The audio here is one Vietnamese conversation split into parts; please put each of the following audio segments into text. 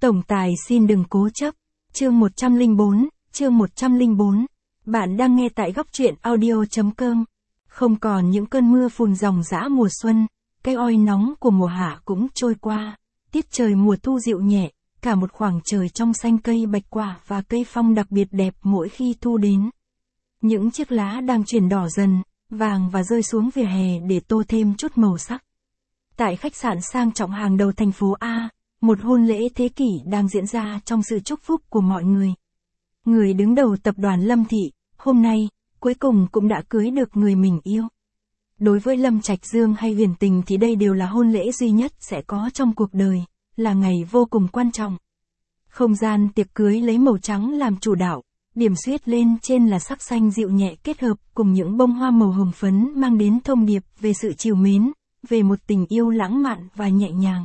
Tổng tài xin đừng cố chấp. Chương 104. Bạn đang nghe tại góc truyện audio.com. Không còn những cơn mưa phùn ròng rã mùa xuân, cái oi nóng của mùa hạ cũng trôi qua, tiết trời mùa thu dịu nhẹ, cả một khoảng trời trong xanh cây bạch quả và cây phong đặc biệt đẹp mỗi khi thu đến. Những chiếc lá đang chuyển đỏ dần, vàng và rơi xuống vỉa hè để tô thêm chút màu sắc. Tại khách sạn sang trọng hàng đầu thành phố A, một hôn lễ thế kỷ đang diễn ra trong sự chúc phúc của mọi người. Người đứng đầu tập đoàn Lâm Thị, hôm nay, cuối cùng cũng đã cưới được người mình yêu. Đối với Lâm Trạch Dương hay Huyền Tình thì đây đều là hôn lễ duy nhất sẽ có trong cuộc đời, là ngày vô cùng quan trọng. Không gian tiệc cưới lấy màu trắng làm chủ đạo, điểm xuyết lên trên là sắc xanh dịu nhẹ kết hợp cùng những bông hoa màu hồng phấn mang đến thông điệp về sự trìu mến, về một tình yêu lãng mạn và nhẹ nhàng.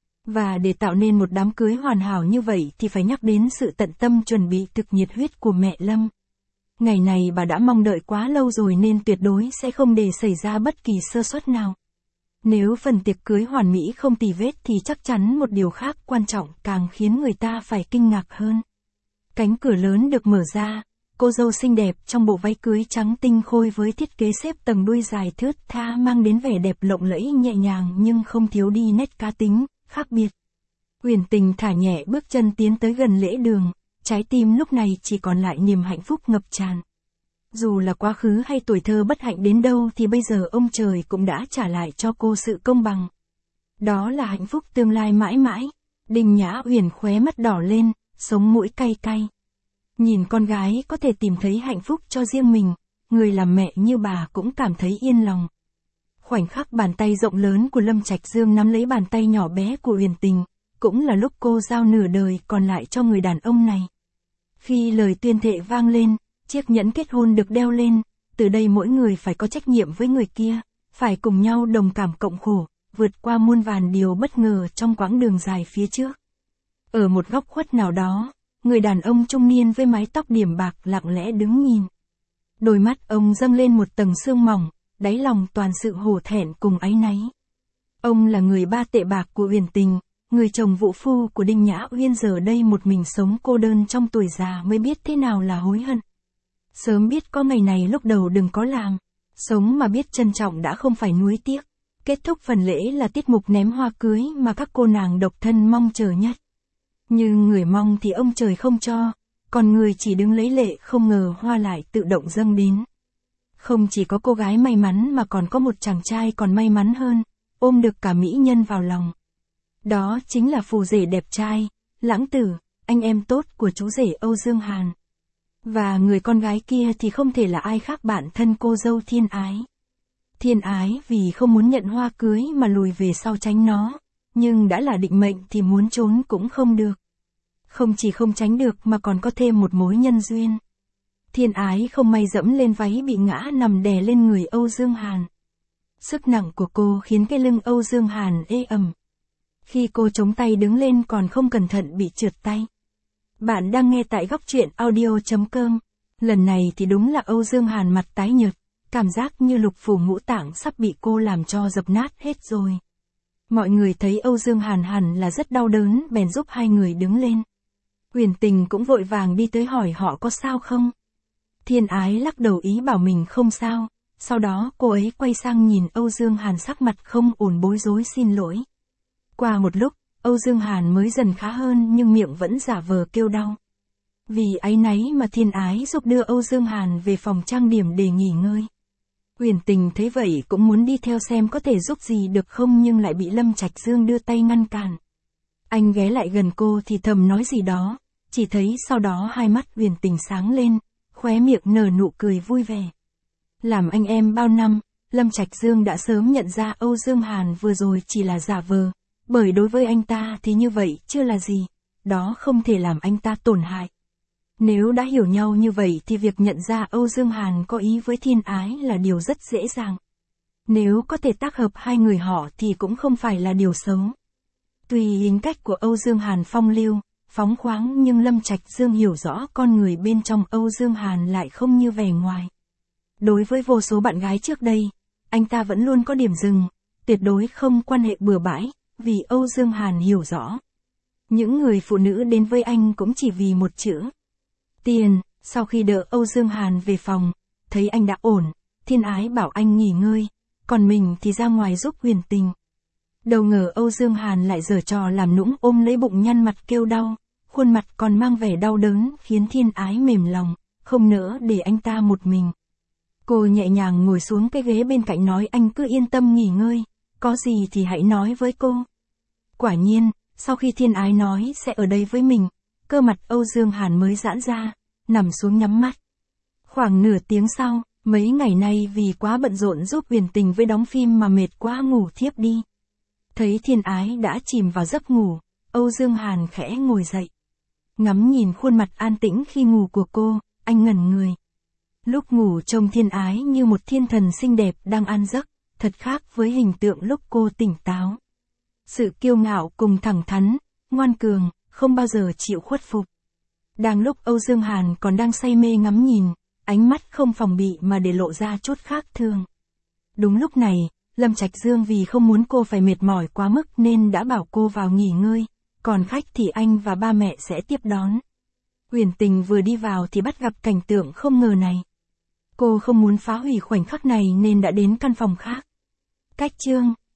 Và để tạo nên một đám cưới hoàn hảo như vậy thì phải nhắc đến sự tận tâm chuẩn bị thực nhiệt huyết của mẹ Lâm. Ngày này bà đã mong đợi quá lâu rồi nên tuyệt đối sẽ không để xảy ra bất kỳ sơ suất nào. Nếu phần tiệc cưới hoàn mỹ không tì vết thì chắc chắn một điều khác quan trọng càng khiến người ta phải kinh ngạc hơn. Cánh cửa lớn được mở ra, cô dâu xinh đẹp trong bộ váy cưới trắng tinh khôi với thiết kế xếp tầng đuôi dài thướt tha mang đến vẻ đẹp lộng lẫy nhẹ nhàng nhưng không thiếu đi nét cá tính, khác biệt. Huyền Tình thả nhẹ bước chân tiến tới gần lễ đường, trái tim lúc này chỉ còn lại niềm hạnh phúc ngập tràn. Dù là quá khứ hay tuổi thơ bất hạnh đến đâu thì bây giờ ông trời cũng đã trả lại cho cô sự công bằng. Đó là hạnh phúc tương lai mãi mãi. Đinh Nhã Huyền khóe mắt đỏ lên, sống mũi cay cay. Nhìn con gái có thể tìm thấy hạnh phúc cho riêng mình, người làm mẹ như bà cũng cảm thấy yên lòng. Khoảnh khắc bàn tay rộng lớn của Lâm Trạch Dương nắm lấy bàn tay nhỏ bé của Huyền Tình, cũng là lúc cô giao nửa đời còn lại cho người đàn ông này. Khi lời tuyên thệ vang lên, chiếc nhẫn kết hôn được đeo lên, từ đây mỗi người phải có trách nhiệm với người kia, phải cùng nhau đồng cảm cộng khổ, vượt qua muôn vàn điều bất ngờ trong quãng đường dài phía trước. Ở một góc khuất nào đó, người đàn ông trung niên với mái tóc điểm bạc lặng lẽ đứng nhìn. Đôi mắt ông dâng lên một tầng sương mỏng, đáy lòng toàn sự hổ thẹn cùng áy náy. Ông là người ba tệ bạc của Huyền Tình, người chồng vũ phu của Đinh Nhã Uyên giờ đây một mình sống cô đơn trong tuổi già mới biết thế nào là hối hận. Sớm biết có ngày này lúc đầu đừng có làm, sống mà biết trân trọng đã không phải nuối tiếc. Kết thúc phần lễ là tiết mục ném hoa cưới mà các cô nàng độc thân mong chờ nhất. Nhưng người mong thì ông trời không cho, còn người chỉ đứng lấy lệ không ngờ hoa lại tự động dâng đến. Không chỉ có cô gái may mắn mà còn có một chàng trai còn may mắn hơn, ôm được cả mỹ nhân vào lòng. Đó chính là phù rể đẹp trai, Lãng Tử, anh em tốt của chú rể Âu Dương Hàn. Và người con gái kia thì không thể là ai khác bạn thân cô dâu Thiên Ái. Thiên Ái vì không muốn nhận hoa cưới mà lùi về sau tránh nó, nhưng đã là định mệnh thì muốn trốn cũng không được. Không chỉ không tránh được mà còn có thêm một mối nhân duyên. Thiên Ái không may dẫm lên váy bị ngã nằm đè lên người Âu Dương Hàn. Sức nặng của cô khiến cái lưng Âu Dương Hàn ê ẩm. Khi cô chống tay đứng lên còn không cẩn thận bị trượt tay. Bạn đang nghe tại góc truyện audio.com. Lần này thì đúng là Âu Dương Hàn mặt tái nhợt, cảm giác như lục phủ ngũ tạng sắp bị cô làm cho dập nát hết rồi. Mọi người thấy Âu Dương Hàn hẳn là rất đau đớn bèn giúp hai người đứng lên. Huyền Tình cũng vội vàng đi tới hỏi họ có sao không. Thiên Ái lắc đầu ý bảo mình không sao, sau đó cô ấy quay sang nhìn Âu Dương Hàn sắc mặt không ổn bối rối xin lỗi. Qua một lúc, Âu Dương Hàn mới dần khá hơn nhưng miệng vẫn giả vờ kêu đau. Vì áy náy mà Thiên Ái giúp đưa Âu Dương Hàn về phòng trang điểm để nghỉ ngơi. Huyền Tình thấy vậy cũng muốn đi theo xem có thể giúp gì được không nhưng lại bị Lâm Trạch Dương đưa tay ngăn cản. Anh ghé lại gần cô thì thầm nói gì đó, chỉ thấy sau đó hai mắt Huyền Tình sáng lên, khóe miệng nở nụ cười vui vẻ. Làm anh em bao năm, Lâm Trạch Dương đã sớm nhận ra Âu Dương Hàn vừa rồi chỉ là giả vờ, bởi đối với anh ta thì như vậy chưa là gì, đó không thể làm anh ta tổn hại. Nếu đã hiểu nhau như vậy thì việc nhận ra Âu Dương Hàn có ý với Thiên Ái là điều rất dễ dàng. Nếu có thể tác hợp hai người họ thì cũng không phải là điều xấu. Tuy tính cách của Âu Dương Hàn phong lưu, phóng khoáng nhưng Lâm Trạch Dương hiểu rõ con người bên trong Âu Dương Hàn lại không như vẻ ngoài. Đối với vô số bạn gái trước đây, anh ta vẫn luôn có điểm dừng, tuyệt đối không quan hệ bừa bãi, vì Âu Dương Hàn hiểu rõ. Những người phụ nữ đến với anh cũng chỉ vì một chữ. Tiền. Sau khi đỡ Âu Dương Hàn về phòng, thấy anh đã ổn, Thiên Ái bảo anh nghỉ ngơi, còn mình thì ra ngoài giúp Huyền Tình. Đâu ngờ Âu Dương Hàn lại giở trò làm nũng ôm lấy bụng nhăn mặt kêu đau, khuôn mặt còn mang vẻ đau đớn khiến Thiên Ái mềm lòng, không nỡ để anh ta một mình. Cô nhẹ nhàng ngồi xuống cái ghế bên cạnh nói anh cứ yên tâm nghỉ ngơi, có gì thì hãy nói với cô. Quả nhiên, sau khi Thiên Ái nói sẽ ở đây với mình, cơ mặt Âu Dương Hàn mới giãn ra, nằm xuống nhắm mắt. Khoảng nửa tiếng sau, mấy ngày nay vì quá bận rộn giúp Huyền Tình với đóng phim mà mệt quá ngủ thiếp đi. Thấy Thiên Ái đã chìm vào giấc ngủ, Âu Dương Hàn khẽ ngồi dậy. Ngắm nhìn khuôn mặt an tĩnh khi ngủ của cô, anh ngẩn người. Lúc ngủ trông Thiên Ái như một thiên thần xinh đẹp đang an giấc, thật khác với hình tượng lúc cô tỉnh táo. Sự kiêu ngạo cùng thẳng thắn, ngoan cường, không bao giờ chịu khuất phục. Đang lúc Âu Dương Hàn còn đang say mê ngắm nhìn, ánh mắt không phòng bị mà để lộ ra chút khác thường. Đúng lúc này, Lâm Trạch Dương vì không muốn cô phải mệt mỏi quá mức nên đã bảo cô vào nghỉ ngơi, còn khách thì anh và ba mẹ sẽ tiếp đón. Huyền Tình vừa đi vào thì bắt gặp cảnh tượng không ngờ này. Cô không muốn phá hủy khoảnh khắc này nên đã đến căn phòng khác. Cách chương